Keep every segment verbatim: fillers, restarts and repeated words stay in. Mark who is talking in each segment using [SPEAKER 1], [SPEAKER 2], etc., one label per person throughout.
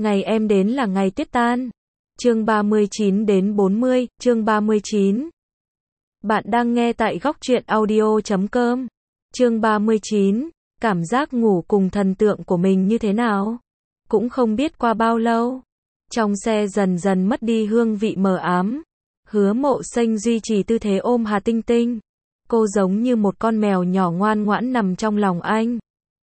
[SPEAKER 1] Ngày em đến là ngày tuyết tan. Chương ba mươi chín đến bốn mươi, chương ba mươi chín. Bạn đang nghe tại góc truyện audio chấm com. Chương ba mươi chín, cảm giác ngủ cùng thần tượng của mình như thế nào? Cũng không biết qua bao lâu. Trong xe dần dần mất đi hương vị mờ ám. Hứa Mộ Xanh duy trì tư thế ôm Hà Tinh Tinh. Cô giống như một con mèo nhỏ ngoan ngoãn nằm trong lòng anh.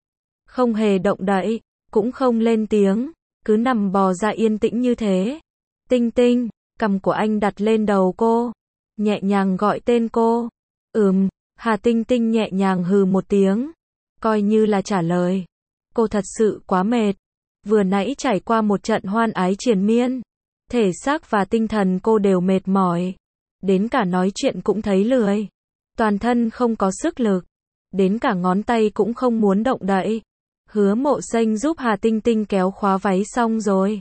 [SPEAKER 1] Không hề động đậy, cũng không lên tiếng, cứ nằm bò ra yên tĩnh như thế. Tinh Tinh, cằm của anh đặt lên đầu cô, nhẹ nhàng gọi tên cô. Ừm, Hà Tinh Tinh nhẹ nhàng hừ một tiếng, coi như là trả lời. Cô thật sự quá mệt, vừa nãy trải qua một trận hoan ái triền miên, thể xác và tinh thần cô đều mệt mỏi, đến cả nói chuyện cũng thấy lười, toàn thân không có sức lực, đến cả ngón tay cũng không muốn động đậy. Hứa Mộ Xanh giúp Hà Tinh Tinh kéo khóa váy xong rồi,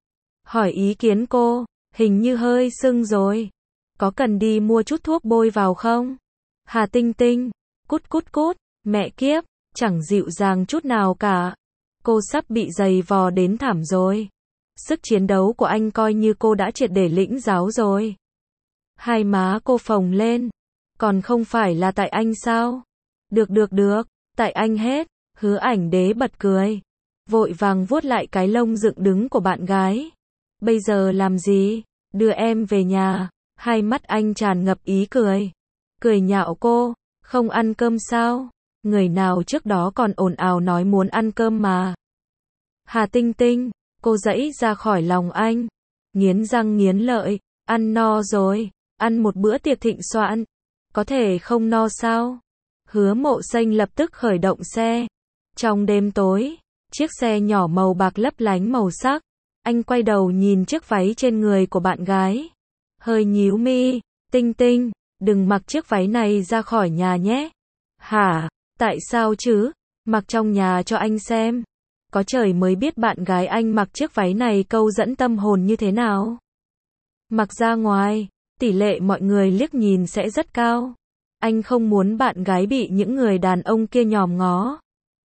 [SPEAKER 1] hỏi ý kiến cô, hình như hơi sưng rồi, có cần đi mua chút thuốc bôi vào không? Hà Tinh Tinh, cút cút cút, mẹ kiếp, chẳng dịu dàng chút nào cả. Cô sắp bị giày vò đến thảm rồi. Sức chiến đấu của anh coi như cô đã triệt để lĩnh giáo rồi. Hai má cô phồng lên, còn không phải là tại anh sao? Được được được, tại anh hết. Hứa Ảnh Đế bật cười, vội vàng vuốt lại cái lông dựng đứng của bạn gái. Bây giờ làm gì? Đưa em về nhà. Hai mắt anh tràn ngập ý cười. Cười nhạo cô, không ăn cơm sao? Người nào trước đó còn ồn ào nói muốn ăn cơm mà. Hà Tinh Tinh, cô giãy ra khỏi lòng anh, nghiến răng nghiến lợi, ăn no rồi, ăn một bữa tiệc thịnh soạn, có thể không no sao? Hứa Mộ Xanh lập tức khởi động xe. Trong đêm tối, chiếc xe nhỏ màu bạc lấp lánh màu sắc, anh quay đầu nhìn chiếc váy trên người của bạn gái, hơi nhíu mi. Tinh Tinh, đừng mặc chiếc váy này ra khỏi nhà nhé. Hả? Tại sao chứ? Mặc trong nhà cho anh xem. Có trời mới biết bạn gái anh mặc chiếc váy này câu dẫn tâm hồn như thế nào. Mặc ra ngoài, tỷ lệ mọi người liếc nhìn sẽ rất cao. Anh không muốn bạn gái bị những người đàn ông kia nhòm ngó.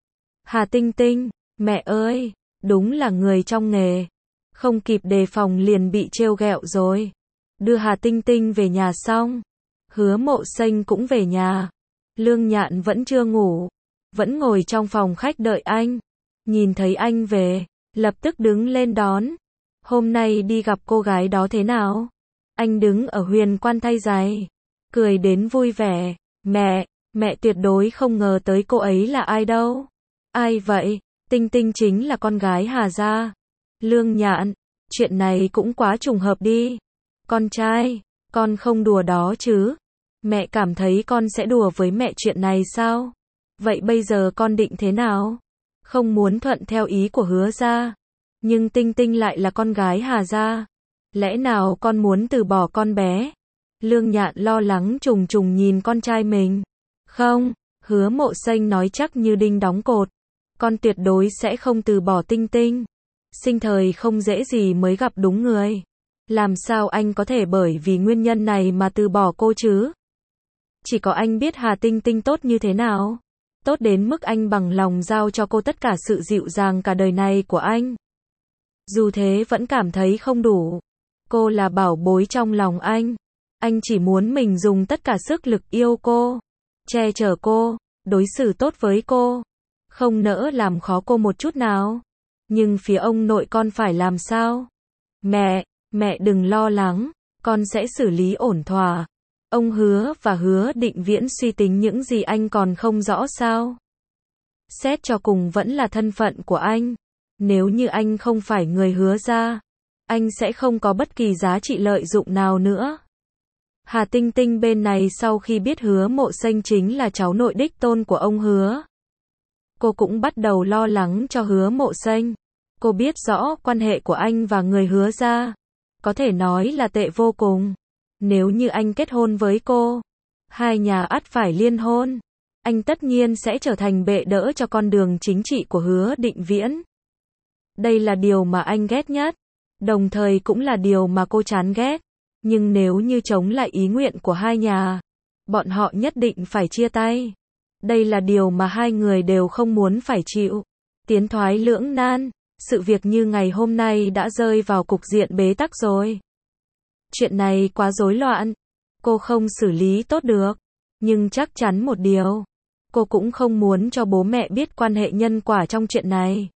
[SPEAKER 1] Hà Tinh Tinh, mẹ ơi, đúng là người trong nghề. Không kịp đề phòng liền bị trêu ghẹo rồi. Đưa Hà Tinh Tinh về nhà xong, Hứa Mộ Xanh cũng về nhà. Lương Nhạn vẫn chưa ngủ, vẫn ngồi trong phòng khách đợi anh. Nhìn thấy anh về, lập tức đứng lên đón. Hôm nay đi gặp cô gái đó thế nào? Anh đứng ở huyền quan thay giày, cười đến vui vẻ. Mẹ, mẹ tuyệt đối không ngờ tới cô ấy là ai đâu. Ai vậy? Tinh Tinh chính là con gái Hà gia. Lương Nhạn, chuyện này cũng quá trùng hợp đi. Con trai, con không đùa đó chứ? Mẹ cảm thấy con sẽ đùa với mẹ chuyện này sao? Vậy bây giờ con định thế nào? Không muốn thuận theo ý của Hứa gia, nhưng Tinh Tinh lại là con gái Hà gia. Lẽ nào con muốn từ bỏ con bé? Lương Nhạn lo lắng trùng trùng nhìn con trai mình. Không, Hứa Mộ Xanh nói chắc như đinh đóng cột. Con tuyệt đối sẽ không từ bỏ Tinh Tinh. Sinh thời không dễ gì mới gặp đúng người. Làm sao anh có thể bởi vì nguyên nhân này mà từ bỏ cô chứ? Chỉ có anh biết Hà Tinh Tinh tốt như thế nào. Tốt đến mức anh bằng lòng giao cho cô tất cả sự dịu dàng cả đời này của anh. Dù thế vẫn cảm thấy không đủ. Cô là bảo bối trong lòng anh. Anh chỉ muốn mình dùng tất cả sức lực yêu cô, che chở cô, đối xử tốt với cô, không nỡ làm khó cô một chút nào. Nhưng phía ông nội con phải làm sao? Mẹ, mẹ đừng lo lắng, con sẽ xử lý ổn thỏa. Ông Hứa và Hứa Định Viễn suy tính những gì anh còn không rõ sao? Xét cho cùng vẫn là thân phận của anh. Nếu như anh không phải người Hứa gia, anh sẽ không có bất kỳ giá trị lợi dụng nào nữa. Hà Tinh Tinh bên này sau khi biết Hứa Mộ Xanh chính là cháu nội đích tôn của ông Hứa, cô cũng bắt đầu lo lắng cho Hứa Mộ Xanh. Cô biết rõ quan hệ của anh và người Hứa gia, có thể nói là tệ vô cùng. Nếu như anh kết hôn với cô, hai nhà ắt phải liên hôn. Anh tất nhiên sẽ trở thành bệ đỡ cho con đường chính trị của Hứa Định Viễn. Đây là điều mà anh ghét nhất, đồng thời cũng là điều mà cô chán ghét. Nhưng nếu như chống lại ý nguyện của hai nhà, bọn họ nhất định phải chia tay. Đây là điều mà hai người đều không muốn phải chịu. Tiến thoái lưỡng nan, sự việc như ngày hôm nay đã rơi vào cục diện bế tắc rồi. Chuyện này quá rối loạn, cô không xử lý tốt được, nhưng chắc chắn một điều, cô cũng không muốn cho bố mẹ biết quan hệ nhân quả trong chuyện này.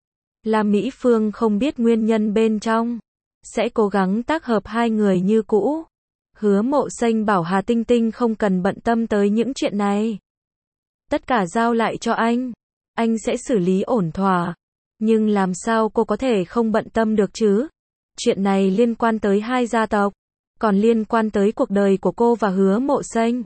[SPEAKER 1] Lam Mỹ Phương không biết nguyên nhân bên trong, sẽ cố gắng tác hợp hai người như cũ. Hứa Mộ Xanh bảo Hà Tinh Tinh không cần bận tâm tới những chuyện này. Tất cả giao lại cho anh, anh sẽ xử lý ổn thỏa. Nhưng làm sao cô có thể không bận tâm được chứ? Chuyện này liên quan tới hai gia tộc, còn liên quan tới cuộc đời của cô và Hứa Mộ Xanh.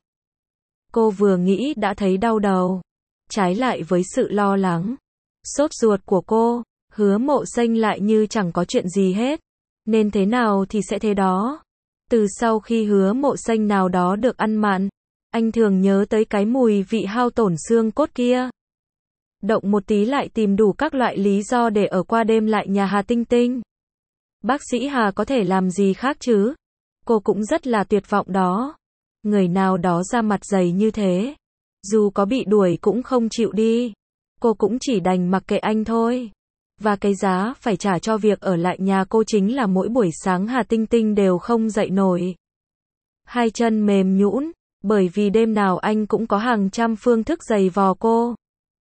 [SPEAKER 1] Cô vừa nghĩ đã thấy đau đầu. Trái lại với sự lo lắng, sốt ruột của cô, Hứa Mộ Xanh lại như chẳng có chuyện gì hết. Nên thế nào thì sẽ thế đó. Từ sau khi Hứa Mộ Xanh nào đó được ăn mặn, anh thường nhớ tới cái mùi vị hao tổn xương cốt kia. Động một tí lại tìm đủ các loại lý do để ở qua đêm lại nhà Hà Tinh Tinh. Bác sĩ Hà có thể làm gì khác chứ? Cô cũng rất là tuyệt vọng đó. Người nào đó ra mặt dày như thế, dù có bị đuổi cũng không chịu đi. Cô cũng chỉ đành mặc kệ anh thôi. Và cái giá phải trả cho việc ở lại nhà cô chính là mỗi buổi sáng Hà Tinh Tinh đều không dậy nổi. Hai chân mềm nhũn, bởi vì đêm nào anh cũng có hàng trăm phương thức giày vò cô.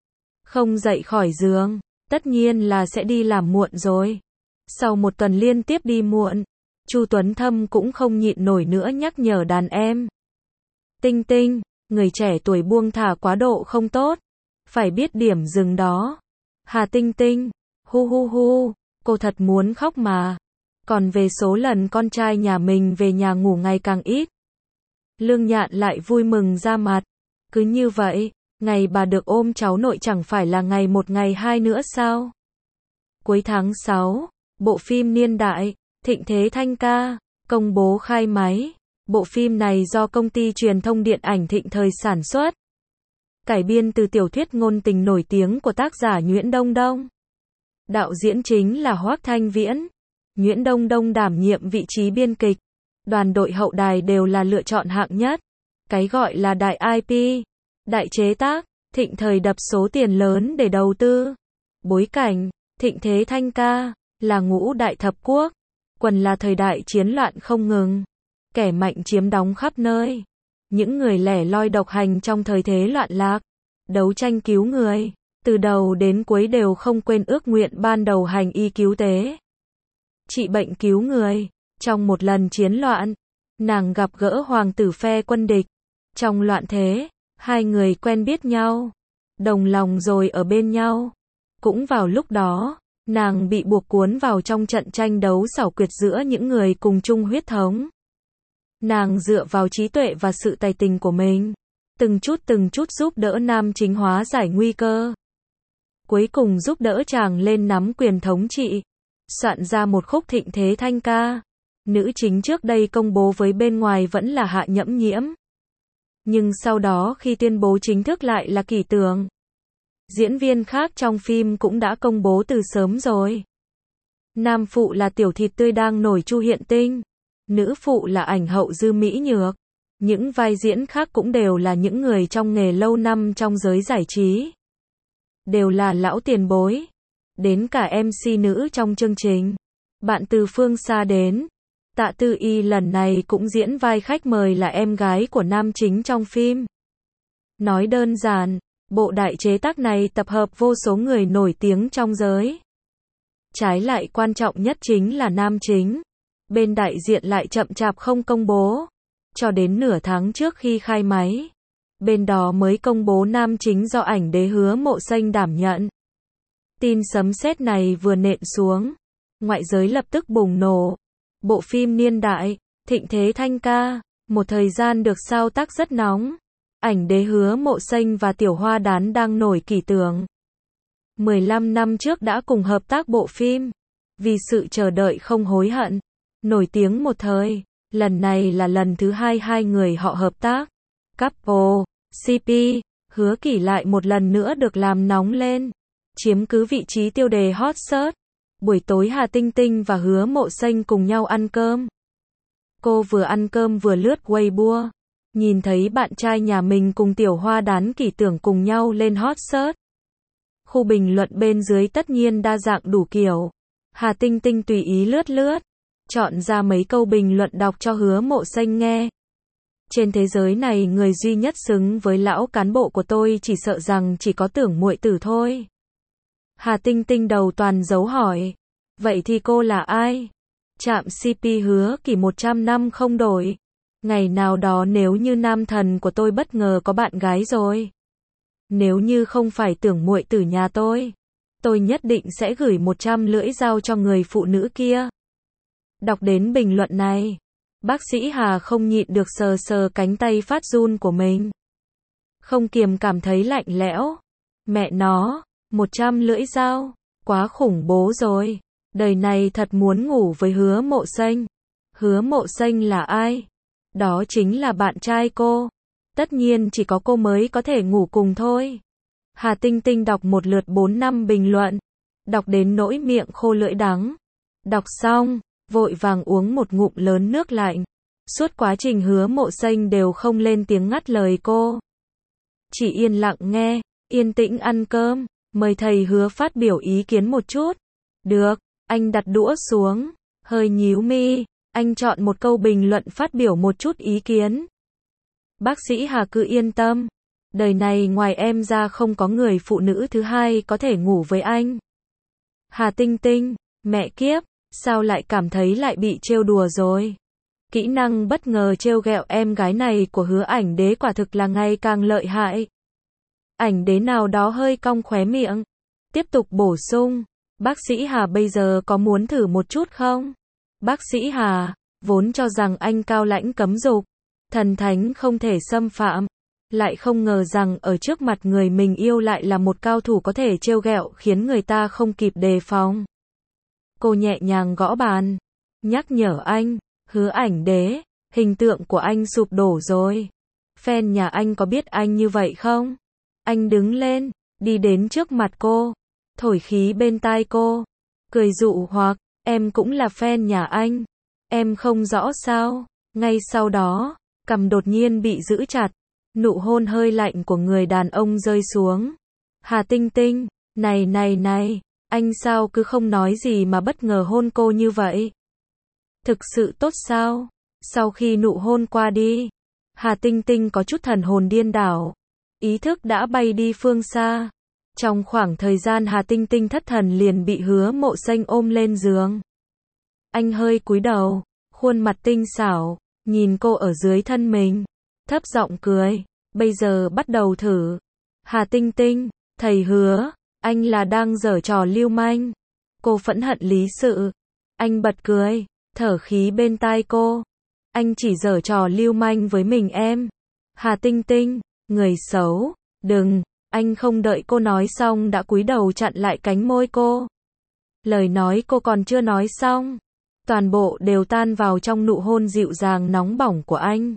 [SPEAKER 1] Không dậy khỏi giường, tất nhiên là sẽ đi làm muộn rồi. Sau một tuần liên tiếp đi muộn, Chu Tuấn Thâm cũng không nhịn nổi nữa nhắc nhở đàn em. Tinh Tinh, người trẻ tuổi buông thả quá độ không tốt. Phải biết điểm dừng đó. Hà Tinh Tinh, hu hu hu, cô thật muốn khóc mà. Còn về số lần con trai nhà mình về nhà ngủ ngày càng ít, Lương Nhạn lại vui mừng ra mặt. Cứ như vậy, ngày bà được ôm cháu nội chẳng phải là ngày một ngày hai nữa sao? Cuối tháng sáu, bộ phim niên đại, Thịnh Thế Thanh Ca, công bố khai máy. Bộ phim này do công ty truyền thông điện ảnh Thịnh Thời sản xuất. Cải biên từ tiểu thuyết ngôn tình nổi tiếng của tác giả Nguyễn Đông Đông. Đạo diễn chính là Hoác Thanh Viễn. Nguyễn Đông Đông đảm nhiệm vị trí biên kịch. Đoàn đội hậu đài đều là lựa chọn hạng nhất. Cái gọi là đại i pê, đại chế tác, Thịnh Thời đập số tiền lớn để đầu tư. Bối cảnh, Thịnh Thế Thanh Ca, là ngũ đại thập quốc. Quần là thời đại chiến loạn không ngừng. Kẻ mạnh chiếm đóng khắp nơi. Những người lẻ loi độc hành trong thời thế loạn lạc. Đấu tranh cứu người. Từ đầu đến cuối đều không quên ước nguyện ban đầu hành y cứu tế. Trị bệnh cứu người. Trong một lần chiến loạn, nàng gặp gỡ hoàng tử phe quân địch. Trong loạn thế, hai người quen biết nhau. Đồng lòng rồi ở bên nhau. Cũng vào lúc đó, nàng bị buộc cuốn vào trong trận tranh đấu xảo quyệt giữa những người cùng chung huyết thống. Nàng dựa vào trí tuệ và sự tài tình của mình, từng chút từng chút giúp đỡ nam chính hóa giải nguy cơ. Cuối cùng giúp đỡ chàng lên nắm quyền thống trị, soạn ra một khúc Thịnh Thế Thanh Ca. Nữ chính trước đây công bố với bên ngoài vẫn là Hạ Nhẫm Nhiễm. Nhưng sau đó khi tuyên bố chính thức lại là Kỷ Tường. Diễn viên khác trong phim cũng đã công bố từ sớm rồi. Nam phụ là tiểu thịt tươi đang nổi Chu Hiện Tinh. Nữ phụ là ảnh hậu Dư Mỹ Nhược. Những vai diễn khác cũng đều là những người trong nghề lâu năm trong giới giải trí. Đều là lão tiền bối. Đến cả em xê nữ trong chương trình. Bạn từ phương xa đến. Tạ Tư Y lần này cũng diễn vai khách mời là em gái của nam chính trong phim. Nói đơn giản, bộ đại chế tác này tập hợp vô số người nổi tiếng trong giới. Trái lại quan trọng nhất chính là nam chính. Bên đại diện lại chậm chạp không công bố. Cho đến nửa tháng trước khi khai máy, bên đó mới công bố nam chính do ảnh đế Hứa Mộ Xanh đảm nhận. Tin sấm sét này vừa nện xuống, ngoại giới lập tức bùng nổ. Bộ phim niên đại, Thịnh Thế Thanh Ca, một thời gian được sao tác rất nóng. Ảnh đế Hứa Mộ Xanh và Tiểu Hoa Đán đang nổi Kỷ Tường. mười lăm năm trước đã cùng hợp tác bộ phim. Vì sự chờ đợi không hối hận. Nổi tiếng một thời, lần này là lần thứ hai hai người họ hợp tác. Couple, xê pê, Hứa Kỷ lại một lần nữa được làm nóng lên. Chiếm cứ vị trí tiêu đề hot search. Buổi tối Hà Tinh Tinh và Hứa Mộ Xanh cùng nhau ăn cơm. Cô vừa ăn cơm vừa lướt Weibo. Nhìn thấy bạn trai nhà mình cùng Tiểu Hoa Đán Kỷ Tường cùng nhau lên hot search. Khu bình luận bên dưới tất nhiên đa dạng đủ kiểu. Hà Tinh Tinh tùy ý lướt lướt, chọn ra mấy câu bình luận đọc cho Hứa Mộ Xanh nghe. Trên thế giới này người duy nhất xứng với lão cán bộ của tôi chỉ sợ rằng chỉ có Tưởng muội tử thôi. Hà Tinh Tinh đầu toàn dấu hỏi. Vậy thì cô là ai? Trạm xê pê Hứa Kỳ một trăm năm không đổi. Ngày nào đó nếu như nam thần của tôi bất ngờ có bạn gái rồi. Nếu như không phải Tưởng muội tử nhà tôi, tôi nhất định sẽ gửi một trăm lưỡi dao cho người phụ nữ kia. Đọc đến bình luận này, bác sĩ Hà không nhịn được sờ sờ cánh tay phát run của mình. Không kiềm cảm thấy lạnh lẽo. Mẹ nó, một trăm lưỡi dao, quá khủng bố rồi. Đời này thật muốn ngủ với Hứa Mộ Xanh. Hứa Mộ Xanh là ai? Đó chính là bạn trai cô. Tất nhiên chỉ có cô mới có thể ngủ cùng thôi. Hà Tinh Tinh đọc một lượt bốn năm bình luận. Đọc đến nỗi miệng khô lưỡi đắng. Đọc xong, vội vàng uống một ngụm lớn nước lạnh. Suốt quá trình Hứa Mộ Xanh đều không lên tiếng ngắt lời cô. Chỉ yên lặng nghe, yên tĩnh ăn cơm. Mời thầy Hứa phát biểu ý kiến một chút. Được, anh đặt đũa xuống, hơi nhíu mi. Anh chọn một câu bình luận phát biểu một chút ý kiến. Bác sĩ Hà cứ yên tâm. Đời này ngoài em ra không có người phụ nữ thứ hai có thể ngủ với anh. Hà Tinh Tinh, mẹ kiếp, sao lại cảm thấy lại bị trêu đùa rồi? Kỹ năng bất ngờ trêu ghẹo em gái này của Hứa Ảnh Đế quả thực là ngày càng lợi hại. Ảnh Đế nào đó hơi cong khóe miệng. Tiếp tục bổ sung. Bác sĩ Hà bây giờ có muốn thử một chút không? Bác sĩ Hà, vốn cho rằng anh cao lãnh cấm dục, thần thánh không thể xâm phạm. Lại không ngờ rằng ở trước mặt người mình yêu lại là một cao thủ có thể trêu ghẹo khiến người ta không kịp đề phòng. Cô nhẹ nhàng gõ bàn, nhắc nhở anh, Hứa Ảnh Đế, hình tượng của anh sụp đổ rồi. Fan nhà anh có biết anh như vậy không? Anh đứng lên, đi đến trước mặt cô, thổi khí bên tai cô, cười dụ hoặc, em cũng là fan nhà anh. Em không rõ sao? Ngay sau đó, cằm đột nhiên bị giữ chặt. Nụ hôn hơi lạnh của người đàn ông rơi xuống. Hà Tinh Tinh, này này này, anh sao cứ không nói gì mà bất ngờ hôn cô như vậy? Thực sự tốt sao? Sau khi nụ hôn qua đi, Hà Tinh Tinh có chút thần hồn điên đảo. Ý thức đã bay đi phương xa. Trong khoảng thời gian Hà Tinh Tinh thất thần liền bị Hứa Mộ Xanh ôm lên giường. Anh hơi cúi đầu, khuôn mặt tinh xảo, nhìn cô ở dưới thân mình. Thấp giọng cười, bây giờ bắt đầu thử. Hà Tinh Tinh, thầy Hứa, anh là đang giở trò lưu manh. Cô phẫn hận lý sự. Anh bật cười, thở khí bên tai cô. Anh chỉ giở trò lưu manh với mình em. Hà Tinh Tinh, người xấu, đừng. Anh không đợi cô nói xong đã cúi đầu chặn lại cánh môi cô. Lời nói cô còn chưa nói xong, toàn bộ đều tan vào trong nụ hôn dịu dàng nóng bỏng của anh.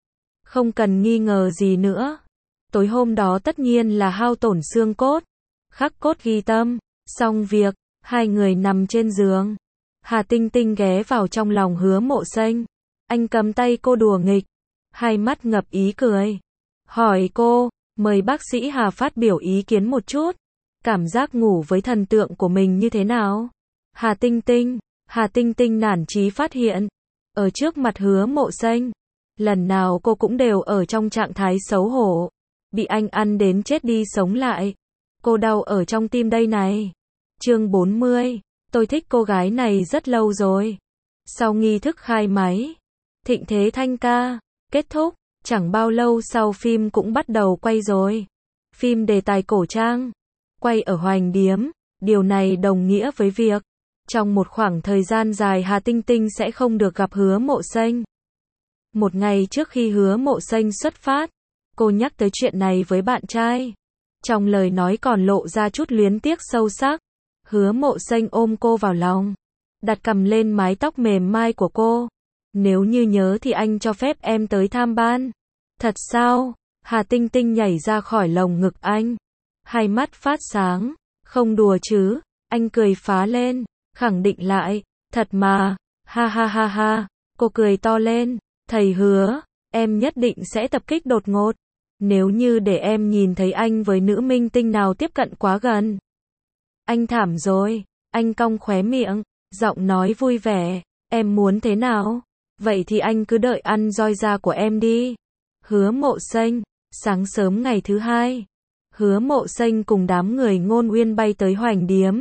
[SPEAKER 1] Không cần nghi ngờ gì nữa. Tối hôm đó tất nhiên là hao tổn xương cốt, khắc cốt ghi tâm. Xong việc, hai người nằm trên giường. Hà Tinh Tinh ghé vào trong lòng Hứa Mộ Xanh. Anh cầm tay cô đùa nghịch, hai mắt ngập ý cười. Hỏi cô, mời bác sĩ Hà phát biểu ý kiến một chút. Cảm giác ngủ với thần tượng của mình như thế nào? Hà Tinh Tinh, Hà Tinh Tinh nản chí phát hiện, ở trước mặt Hứa Mộ Xanh, lần nào cô cũng đều ở trong trạng thái xấu hổ, bị anh ăn đến chết đi sống lại. Cô đau ở trong tim đây này. Chương bốn mươi, tôi thích cô gái này rất lâu rồi. Sau nghi thức khai máy, Thịnh Thế Thanh Ca kết thúc, chẳng bao lâu sau phim cũng bắt đầu quay rồi. Phim đề tài cổ trang, quay ở Hoành Điếm, điều này đồng nghĩa với việc trong một khoảng thời gian dài Hà Tinh Tinh sẽ không được gặp Hứa Mộ Xanh. Một ngày trước khi Hứa Mộ Xanh xuất phát, cô nhắc tới chuyện này với bạn trai. Trong lời nói còn lộ ra chút luyến tiếc sâu sắc. Hứa Mộ Xanh ôm cô vào lòng, đặt cằm lên mái tóc mềm mai của cô. Nếu như nhớ thì anh cho phép em tới tham ban. Thật sao? Hà Tinh Tinh nhảy ra khỏi lồng ngực anh, hai mắt phát sáng. Không đùa chứ? Anh cười phá lên, khẳng định lại. Thật mà, ha ha ha ha. Cô cười to lên. Thầy Hứa, em nhất định sẽ tập kích đột ngột. Nếu như để em nhìn thấy anh với nữ minh tinh nào tiếp cận quá gần. Anh thảm rồi, anh cong khóe miệng, giọng nói vui vẻ, em muốn thế nào? Vậy thì anh cứ đợi ăn roi da của em đi. Hứa Mộ Xanh, sáng sớm ngày thứ hai, Hứa Mộ Xanh cùng đám người Ngôn Uyên bay tới Hoành Điếm.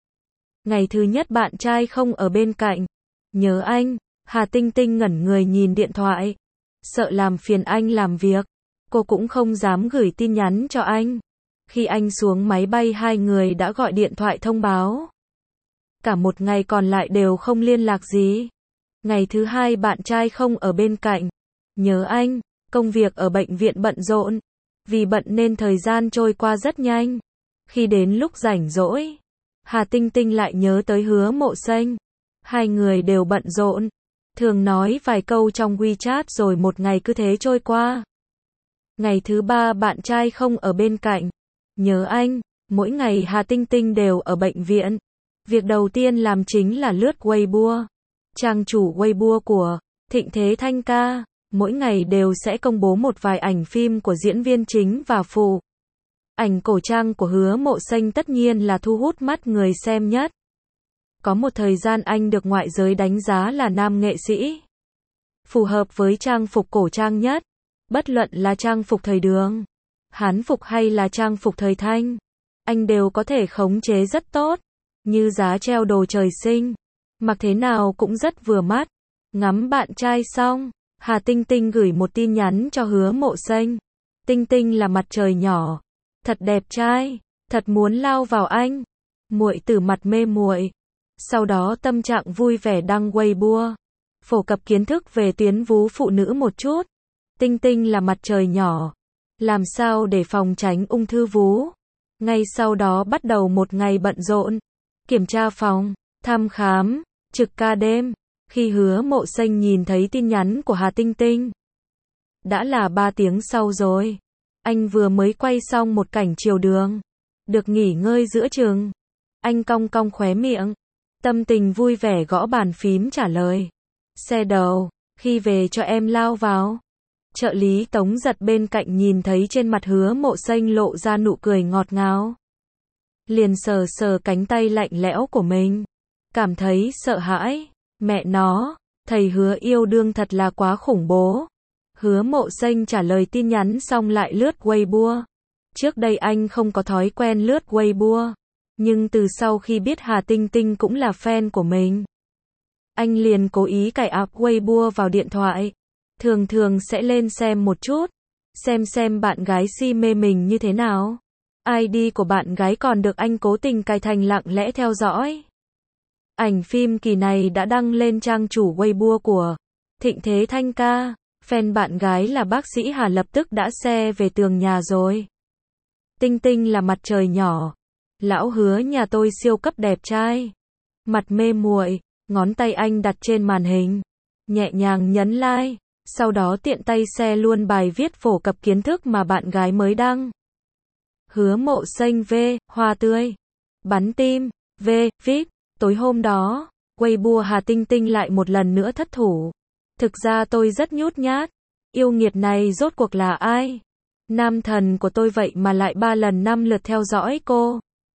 [SPEAKER 1] Ngày thứ nhất bạn trai không ở bên cạnh. Nhớ anh, Hà Tinh Tinh ngẩn người nhìn điện thoại. Sợ làm phiền anh làm việc, cô cũng không dám gửi tin nhắn cho anh. Khi anh xuống máy bay hai người đã gọi điện thoại thông báo. Cả một ngày còn lại đều không liên lạc gì. Ngày thứ hai bạn trai không ở bên cạnh. Nhớ anh, công việc ở bệnh viện bận rộn. Vì bận nên thời gian trôi qua rất nhanh. Khi đến lúc rảnh rỗi, Hà Tinh Tinh lại nhớ tới Hứa Mộ Xanh. Hai người đều bận rộn, thường nói vài câu trong WeChat rồi một ngày cứ thế trôi qua. Ngày thứ ba bạn trai không ở bên cạnh. Nhớ anh, mỗi ngày Hà Tinh Tinh đều ở bệnh viện. Việc đầu tiên làm chính là lướt Weibo. Trang chủ Weibo của Thịnh Thế Thanh ca, mỗi ngày đều sẽ công bố một vài ảnh phim của diễn viên chính và phụ. Ảnh cổ trang của Hứa Mộ Xanh tất nhiên là thu hút mắt người xem nhất. Có một thời gian anh được ngoại giới đánh giá là nam nghệ sĩ phù hợp với trang phục cổ trang nhất. Bất luận là trang phục thời Đường, Hán phục hay là trang phục thời Thanh, anh đều có thể khống chế rất tốt. Như giá treo đồ trời sinh, mặc thế nào cũng rất vừa mắt. Ngắm bạn trai xong, Hà Tinh Tinh gửi một tin nhắn cho Hứa Mộ Xanh. Tinh Tinh là mặt trời nhỏ, thật đẹp trai, thật muốn lao vào anh. Muội tử mặt mê muội. Sau đó tâm trạng vui vẻ đăng Weibo, phổ cập kiến thức về tuyến vú phụ nữ một chút. Tinh Tinh là mặt trời nhỏ, làm sao để phòng tránh ung thư vú. Ngay sau đó bắt đầu một ngày bận rộn, kiểm tra phòng, thăm khám, trực ca đêm. Khi Hứa Mộ Xanh nhìn thấy tin nhắn của Hà Tinh Tinh, đã là ba tiếng sau rồi. Anh vừa mới quay xong một cảnh chiều đường, được nghỉ ngơi giữa chừng. Anh cong cong khóe miệng, tâm tình vui vẻ gõ bàn phím trả lời. Xe đầu, khi về cho em lao vào. Trợ lý Tống Giật bên cạnh nhìn thấy trên mặt Hứa Mộ Xanh lộ ra nụ cười ngọt ngào, liền sờ sờ cánh tay lạnh lẽo của mình, cảm thấy sợ hãi. Mẹ nó, thầy Hứa yêu đương thật là quá khủng bố. Hứa Mộ Xanh trả lời tin nhắn xong lại lướt Weibo. Trước đây anh không có thói quen lướt Weibo, nhưng từ sau khi biết Hà Tinh Tinh cũng là fan của mình, anh liền cố ý cài app Weibo vào điện thoại. Thường thường sẽ lên xem một chút, xem xem bạn gái si mê mình như thế nào. i đê của bạn gái còn được anh cố tình cài thành lặng lẽ theo dõi. Ảnh phim kỳ này đã đăng lên trang chủ Weibo của Thịnh Thế Thanh ca. Fan bạn gái là bác sĩ Hà lập tức đã share về tường nhà rồi. Tinh Tinh là mặt trời nhỏ, lão Hứa nhà tôi siêu cấp đẹp trai. Mặt mê muội, ngón tay anh đặt trên màn hình, nhẹ nhàng nhấn like, sau đó tiện tay share luôn bài viết phổ cập kiến thức mà bạn gái mới đăng. Hứa Mộ Xanh v, hoa tươi, bắn tim, v, vip. Tối hôm đó, Weibo Hà Tinh Tinh lại một lần nữa thất thủ. Thực ra tôi rất nhút nhát. Yêu nghiệt này rốt cuộc là ai? Nam thần của tôi vậy mà lại ba lần năm lượt theo dõi cô.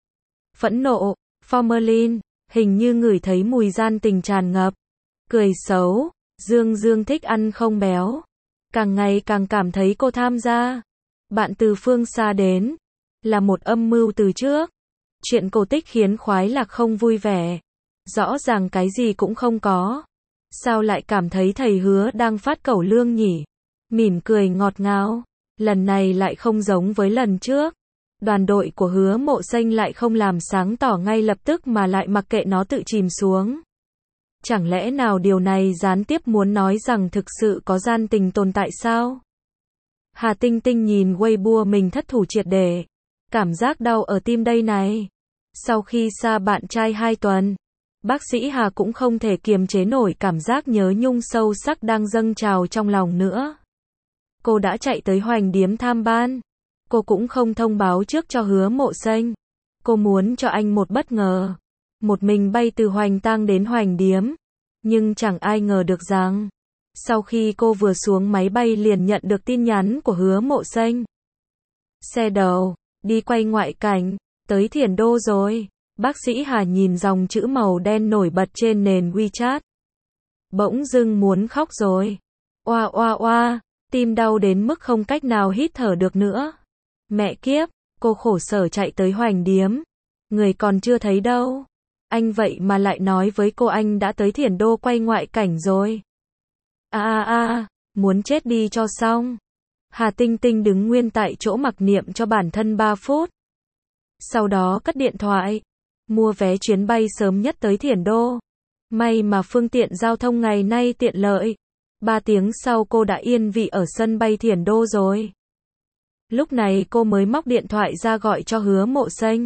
[SPEAKER 1] Phẫn nộ, formalin, hình như ngửi thấy mùi gian tình tràn ngập. Cười xấu, Dương Dương thích ăn không béo. Càng ngày càng cảm thấy cô tham gia. Bạn từ phương xa đến, là một âm mưu từ trước. Chuyện cổ tích khiến khoái lạc không vui vẻ. Rõ ràng cái gì cũng không có. Sao lại cảm thấy thầy Hứa đang phát cẩu lương nhỉ? Mỉm cười ngọt ngào. Lần này lại không giống với lần trước. Đoàn đội của Hứa Mộ Xanh lại không làm sáng tỏ ngay lập tức mà lại mặc kệ nó tự chìm xuống. Chẳng lẽ nào điều này gián tiếp muốn nói rằng thực sự có gian tình tồn tại sao? Hà Tinh Tinh nhìn Weibo mình thất thủ triệt để. Cảm giác đau ở tim đây này. Sau khi xa bạn trai hai tuần, bác sĩ Hà cũng không thể kiềm chế nổi cảm giác nhớ nhung sâu sắc đang dâng trào trong lòng nữa. Cô đã chạy tới Hoành Điếm tham ban. Cô cũng không thông báo trước cho Hứa Mộ Xanh. Cô muốn cho anh một bất ngờ. Một mình bay từ Hoành Tang đến Hoành Điếm. Nhưng chẳng ai ngờ được rằng, sau khi cô vừa xuống máy bay liền nhận được tin nhắn của Hứa Mộ Xanh. Xe đầu, đi quay ngoại cảnh, tới Thiền Đô rồi. Bác sĩ Hà nhìn dòng chữ màu đen nổi bật trên nền WeChat. Bỗng dưng muốn khóc rồi. Oa oa oa, tim đau đến mức không cách nào hít thở được nữa. Mẹ kiếp, cô khổ sở chạy tới Hoành Điếm. Người còn chưa thấy đâu. Anh vậy mà lại nói với cô anh đã tới Thiền Đô quay ngoại cảnh rồi. A a a, muốn chết đi cho xong. Hà Tinh Tinh đứng nguyên tại chỗ mặc niệm cho bản thân ba phút. Sau đó cất điện thoại, mua vé chuyến bay sớm nhất tới Thiền Đô. May mà phương tiện giao thông ngày nay tiện lợi. Ba tiếng sau cô đã yên vị ở sân bay Thiền Đô rồi. Lúc này cô mới móc điện thoại ra gọi cho Hứa Mộ Xanh.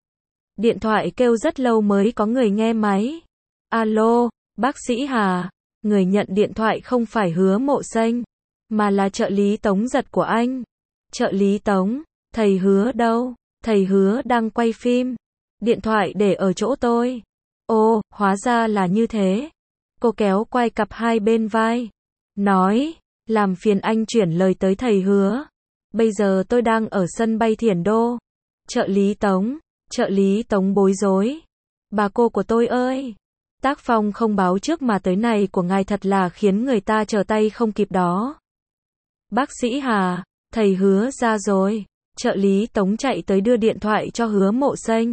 [SPEAKER 1] Điện thoại kêu rất lâu mới có người nghe máy. Alo, bác sĩ Hà. Người nhận điện thoại không phải Hứa Mộ Xanh, mà là trợ lý Tống Giật của anh. Trợ lý Tống, thầy Hứa đâu? Thầy Hứa đang quay phim. Điện thoại để ở chỗ tôi. Ồ, hóa ra là như thế. Cô kéo quay cặp hai bên vai. Nói, làm phiền anh chuyển lời tới thầy Hứa. Bây giờ tôi đang ở sân bay Thiền Đô. Trợ lý Tống, trợ lý Tống bối rối. Bà cô của tôi ơi. Tác phong không báo trước mà tới này của ngài thật là khiến người ta trở tay không kịp đó. Bác sĩ Hà, thầy Hứa ra rồi. Trợ lý Tống chạy tới đưa điện thoại cho Hứa Mộ Xanh.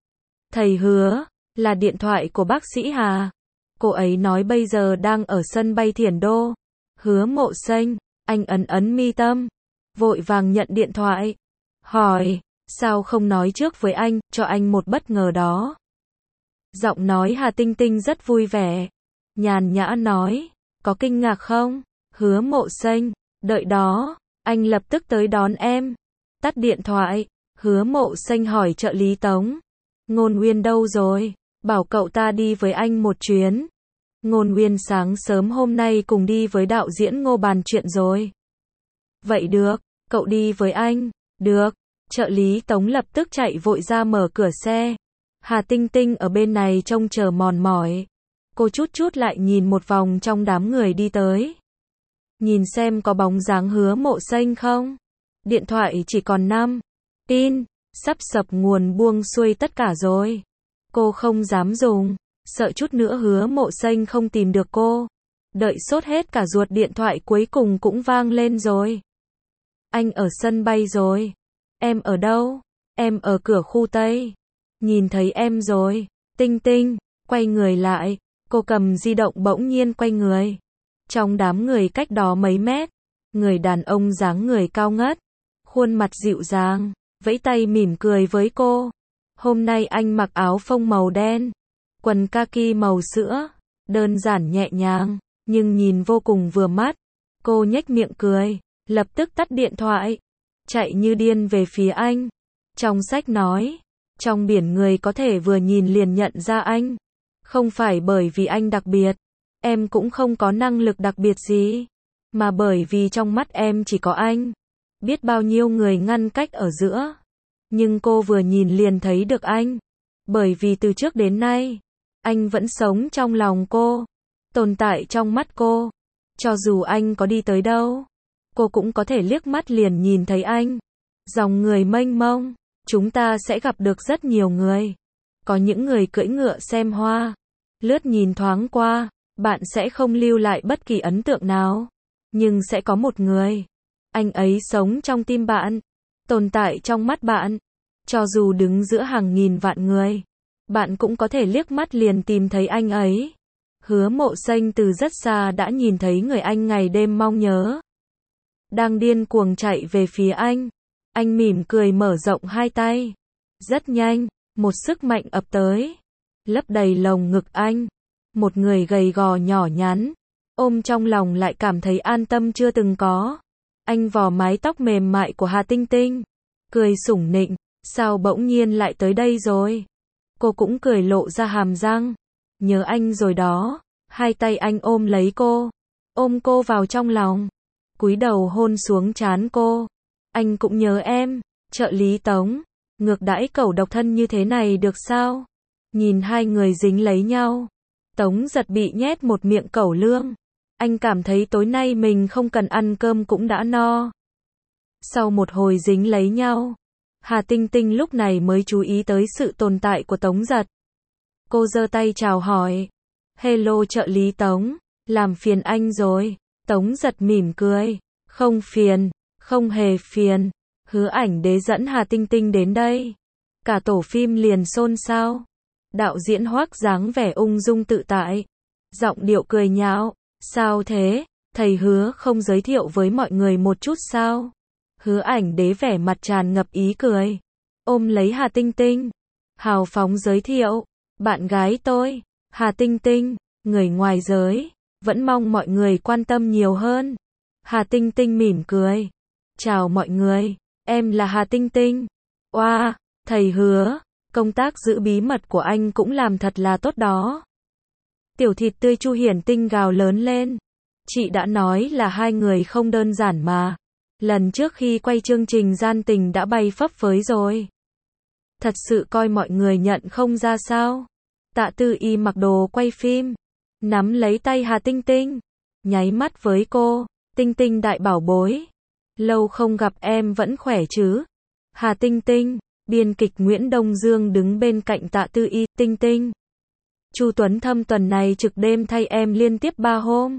[SPEAKER 1] Thầy Hứa, là điện thoại của bác sĩ Hà. Cô ấy nói bây giờ đang ở sân bay Thiền Đô. Hứa Mộ Xanh, anh ấn ấn mi tâm. Vội vàng nhận điện thoại. Hỏi, sao không nói trước với anh, cho anh một bất ngờ đó. Giọng nói Hà Tinh Tinh rất vui vẻ. Nhàn nhã nói, có kinh ngạc không? Hứa Mộ Xanh, đợi đó, anh lập tức tới đón em. Tắt điện thoại, Hứa Mộ Xanh hỏi trợ lý Tống. Ngôn Uyên đâu rồi? Bảo cậu ta đi với anh một chuyến. Ngôn Uyên sáng sớm hôm nay cùng đi với đạo diễn Ngô bàn chuyện rồi. Vậy được, cậu đi với anh. Được, trợ lý Tống lập tức chạy vội ra mở cửa xe. Hà Tinh Tinh ở bên này trông chờ mòn mỏi. Cô chút chút lại nhìn một vòng trong đám người đi tới. Nhìn xem có bóng dáng Hứa Mộ Xanh không? Điện thoại chỉ còn năm pin, sắp sập nguồn buông xuôi tất cả rồi. Cô không dám dùng, sợ chút nữa Hứa Mộ Xanh không tìm được cô. Đợi sốt hết cả ruột điện thoại cuối cùng cũng vang lên rồi. Anh ở sân bay rồi. Em ở đâu? Em ở cửa khu Tây. Nhìn thấy em rồi. Tinh Tinh, quay người lại. Cô cầm di động bỗng nhiên quay người. Trong đám người cách đó mấy mét, người đàn ông dáng người cao ngất, khuôn mặt dịu dàng, vẫy tay mỉm cười với cô. Hôm nay anh mặc áo phông màu đen, quần kaki màu sữa, đơn giản nhẹ nhàng, nhưng nhìn vô cùng vừa mắt. Cô nhếch miệng cười, lập tức tắt điện thoại, chạy như điên về phía anh. Trong sách nói, trong biển người có thể vừa nhìn liền nhận ra anh. Không phải bởi vì anh đặc biệt, em cũng không có năng lực đặc biệt gì, mà bởi vì trong mắt em chỉ có anh. Biết bao nhiêu người ngăn cách ở giữa, nhưng cô vừa nhìn liền thấy được anh. Bởi vì từ trước đến nay, anh vẫn sống trong lòng cô, tồn tại trong mắt cô. Cho dù anh có đi tới đâu, cô cũng có thể liếc mắt liền nhìn thấy anh. Dòng người mênh mông, chúng ta sẽ gặp được rất nhiều người. Có những người cưỡi ngựa xem hoa, lướt nhìn thoáng qua, bạn sẽ không lưu lại bất kỳ ấn tượng nào. Nhưng sẽ có một người, anh ấy sống trong tim bạn, tồn tại trong mắt bạn. Cho dù đứng giữa hàng nghìn vạn người, bạn cũng có thể liếc mắt liền tìm thấy anh ấy. Hứa Mộ Xanh từ rất xa đã nhìn thấy người anh ngày đêm mong nhớ, đang điên cuồng chạy về phía anh. Anh mỉm cười mở rộng hai tay. Rất nhanh, một sức mạnh ập tới, lấp đầy lồng ngực anh. Một người gầy gò nhỏ nhắn, ôm trong lòng lại cảm thấy an tâm chưa từng có. Anh vò mái tóc mềm mại của Hà Tinh Tinh, cười sủng nịnh, sao bỗng nhiên lại tới đây rồi? Cô cũng cười lộ ra hàm răng. Nhớ anh rồi đó. Hai tay anh ôm lấy cô, ôm cô vào trong lòng, cúi đầu hôn xuống trán cô. Anh cũng nhớ em. Trợ lý Tống, ngược đãi cẩu độc thân như thế này được sao? Nhìn hai người dính lấy nhau, Tống Giật bị nhét một miệng cẩu lương. Anh cảm thấy tối nay mình không cần ăn cơm cũng đã no. Sau một hồi dính lấy nhau, Hà Tinh Tinh lúc này mới chú ý tới sự tồn tại của Tống Giật. Cô giơ tay chào hỏi. Hello trợ lý Tống, làm phiền anh rồi. Tống Giật mỉm cười. Không phiền, không hề phiền. Hứa Ảnh Đế dẫn Hà Tinh Tinh đến đây. Cả tổ phim liền xôn xao. Đạo diễn Hoắc dáng vẻ ung dung tự tại. Giọng điệu cười nhạo. Sao thế, thầy Hứa không giới thiệu với mọi người một chút sao? Hứa Ảnh Đế vẻ mặt tràn ngập ý cười. Ôm lấy Hà Tinh Tinh. Hào phóng giới thiệu. Bạn gái tôi, Hà Tinh Tinh, người ngoài giới. Vẫn mong mọi người quan tâm nhiều hơn. Hà Tinh Tinh mỉm cười. Chào mọi người, em là Hà Tinh Tinh. Oa, wow, thầy Hứa, công tác giữ bí mật của anh cũng làm thật là tốt đó. Tiểu thịt tươi Chu Hiển Tinh gào lớn lên. Chị đã nói là hai người không đơn giản mà. Lần trước khi quay chương trình gian tình đã bay phấp phới rồi. Thật sự coi mọi người nhận không ra sao. Tạ Tư Y mặc đồ quay phim, nắm lấy tay Hà Tinh Tinh, nháy mắt với cô. Tinh Tinh đại bảo bối, lâu không gặp em vẫn khỏe chứ? Hà Tinh Tinh, biên kịch Nguyễn Đông Dương đứng bên cạnh Tạ Tư Y. Tinh Tinh, Chu Tuấn Thâm tuần này trực đêm thay em liên tiếp ba hôm.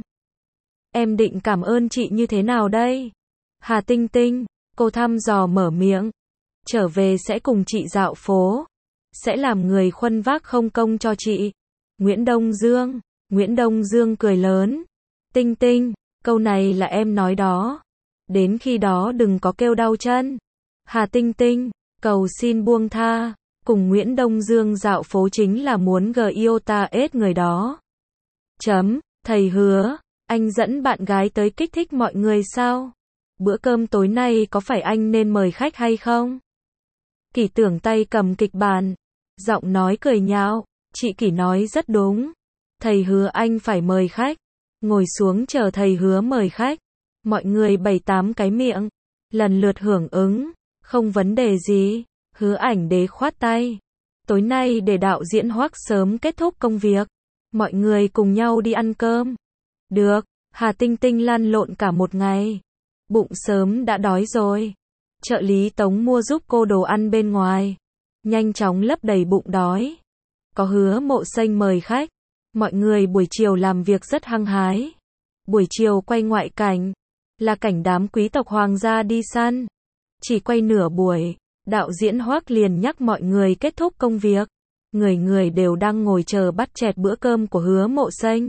[SPEAKER 1] Em định cảm ơn chị như thế nào đây? Hà Tinh Tinh, cô thăm dò mở miệng. Trở về sẽ cùng chị dạo phố. Sẽ làm người khuân vác không công cho chị. Nguyễn Đông Dương, Nguyễn Đông Dương cười lớn. Tinh Tinh, câu này là em nói đó. Đến khi đó đừng có kêu đau chân. Hà Tinh Tinh, cầu xin buông tha. Cùng Nguyễn Đông Dương dạo phố chính là muốn giota ết người đó. Chấm, thầy Hứa, anh dẫn bạn gái tới kích thích mọi người sao? Bữa cơm tối nay có phải anh nên mời khách hay không? Kỷ Tưởng tay cầm kịch bản, giọng nói cười nhạo. Chị Kỷ nói rất đúng. Thầy Hứa anh phải mời khách. Ngồi xuống chờ thầy Hứa mời khách. Mọi người bảy tám cái miệng, lần lượt hưởng ứng. Không vấn đề gì. Hứa Ảnh Đế khoát tay. Tối nay để đạo diễn Hoắc sớm kết thúc công việc. Mọi người cùng nhau đi ăn cơm. Được. Hà Tinh Tinh lăn lộn cả một ngày. Bụng sớm đã đói rồi. Trợ lý Tống mua giúp cô đồ ăn bên ngoài. Nhanh chóng lấp đầy bụng đói. Có Hứa Mộ Xanh mời khách. Mọi người buổi chiều làm việc rất hăng hái. Buổi chiều quay ngoại cảnh. Là cảnh đám quý tộc hoàng gia đi săn. Chỉ quay nửa buổi. Đạo diễn Hoắc liền nhắc mọi người kết thúc công việc. Người người đều đang ngồi chờ bắt chẹt bữa cơm của Hứa Mộ Xanh.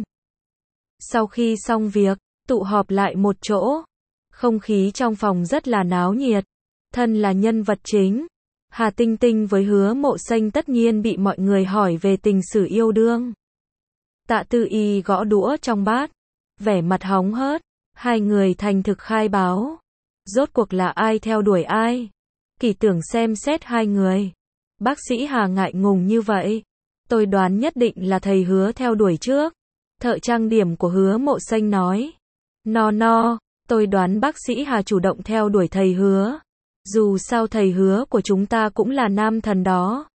[SPEAKER 1] Sau khi xong việc, tụ họp lại một chỗ. Không khí trong phòng rất là náo nhiệt. Thân là nhân vật chính, Hà Tinh Tinh với Hứa Mộ Xanh tất nhiên bị mọi người hỏi về tình sử yêu đương. Tạ Tư Y gõ đũa trong bát, vẻ mặt hóng hớt. Hai người thành thực khai báo. Rốt cuộc là ai theo đuổi ai? Kỷ Tưởng xem xét hai người. Bác sĩ Hà ngại ngùng như vậy. Tôi đoán nhất định là thầy Hứa theo đuổi trước. Thợ trang điểm của Hứa Mộ Xanh nói. No no, tôi đoán bác sĩ Hà chủ động theo đuổi thầy Hứa. Dù sao thầy Hứa của chúng ta cũng là nam thần đó.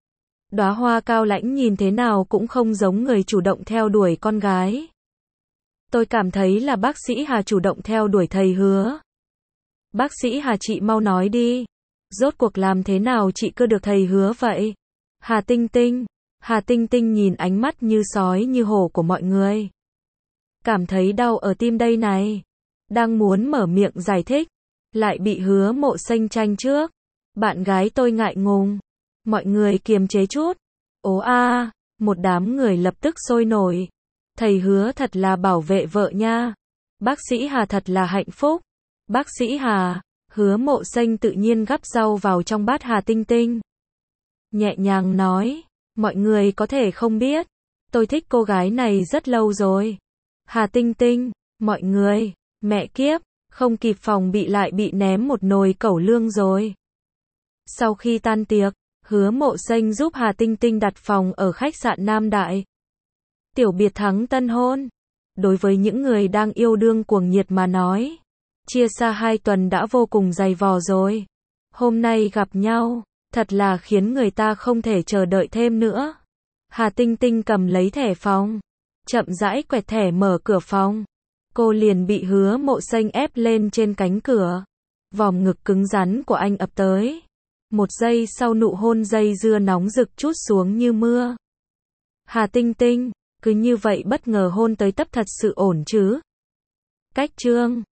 [SPEAKER 1] Đóa hoa cao lãnh nhìn thế nào cũng không giống người chủ động theo đuổi con gái. Tôi cảm thấy là bác sĩ Hà chủ động theo đuổi thầy Hứa. Bác sĩ Hà chị mau nói đi. Rốt cuộc làm thế nào chị cứ được thầy Hứa vậy? Hà Tinh Tinh. Hà Tinh Tinh nhìn ánh mắt như sói như hổ của mọi người. Cảm thấy đau ở tim đây này. Đang muốn mở miệng giải thích. Lại bị Hứa Mộ Xanh tranh trước. Bạn gái tôi ngại ngùng. Mọi người kiềm chế chút. Ố a, một đám người lập tức sôi nổi. Thầy Hứa thật là bảo vệ vợ nha. Bác sĩ Hà thật là hạnh phúc. Bác sĩ Hà. Hứa Mộ Xanh tự nhiên gắp rau vào trong bát Hà Tinh Tinh. Nhẹ nhàng nói. Mọi người có thể không biết. Tôi thích cô gái này rất lâu rồi. Hà Tinh Tinh. Mọi người. Mẹ kiếp. Không kịp phòng bị lại bị ném một nồi cẩu lương rồi. Sau khi tan tiệc, Hứa Mộ Xanh giúp Hà Tinh Tinh đặt phòng ở khách sạn Nam Đại. Tiểu biệt thắng tân hôn. Đối với những người đang yêu đương cuồng nhiệt mà nói, chia xa hai tuần đã vô cùng dày vò rồi. Hôm nay gặp nhau, thật là khiến người ta không thể chờ đợi thêm nữa. Hà Tinh Tinh cầm lấy thẻ phòng, chậm rãi quẹt thẻ mở cửa phòng. Cô liền bị Hứa Mộ Xanh ép lên trên cánh cửa. Vòm ngực cứng rắn của anh ập tới. Một giây sau nụ hôn dây dưa nóng rực trút xuống như mưa. Hà Tinh Tinh, cứ như vậy bất ngờ hôn tới tấp thật sự ổn chứ? Cách chương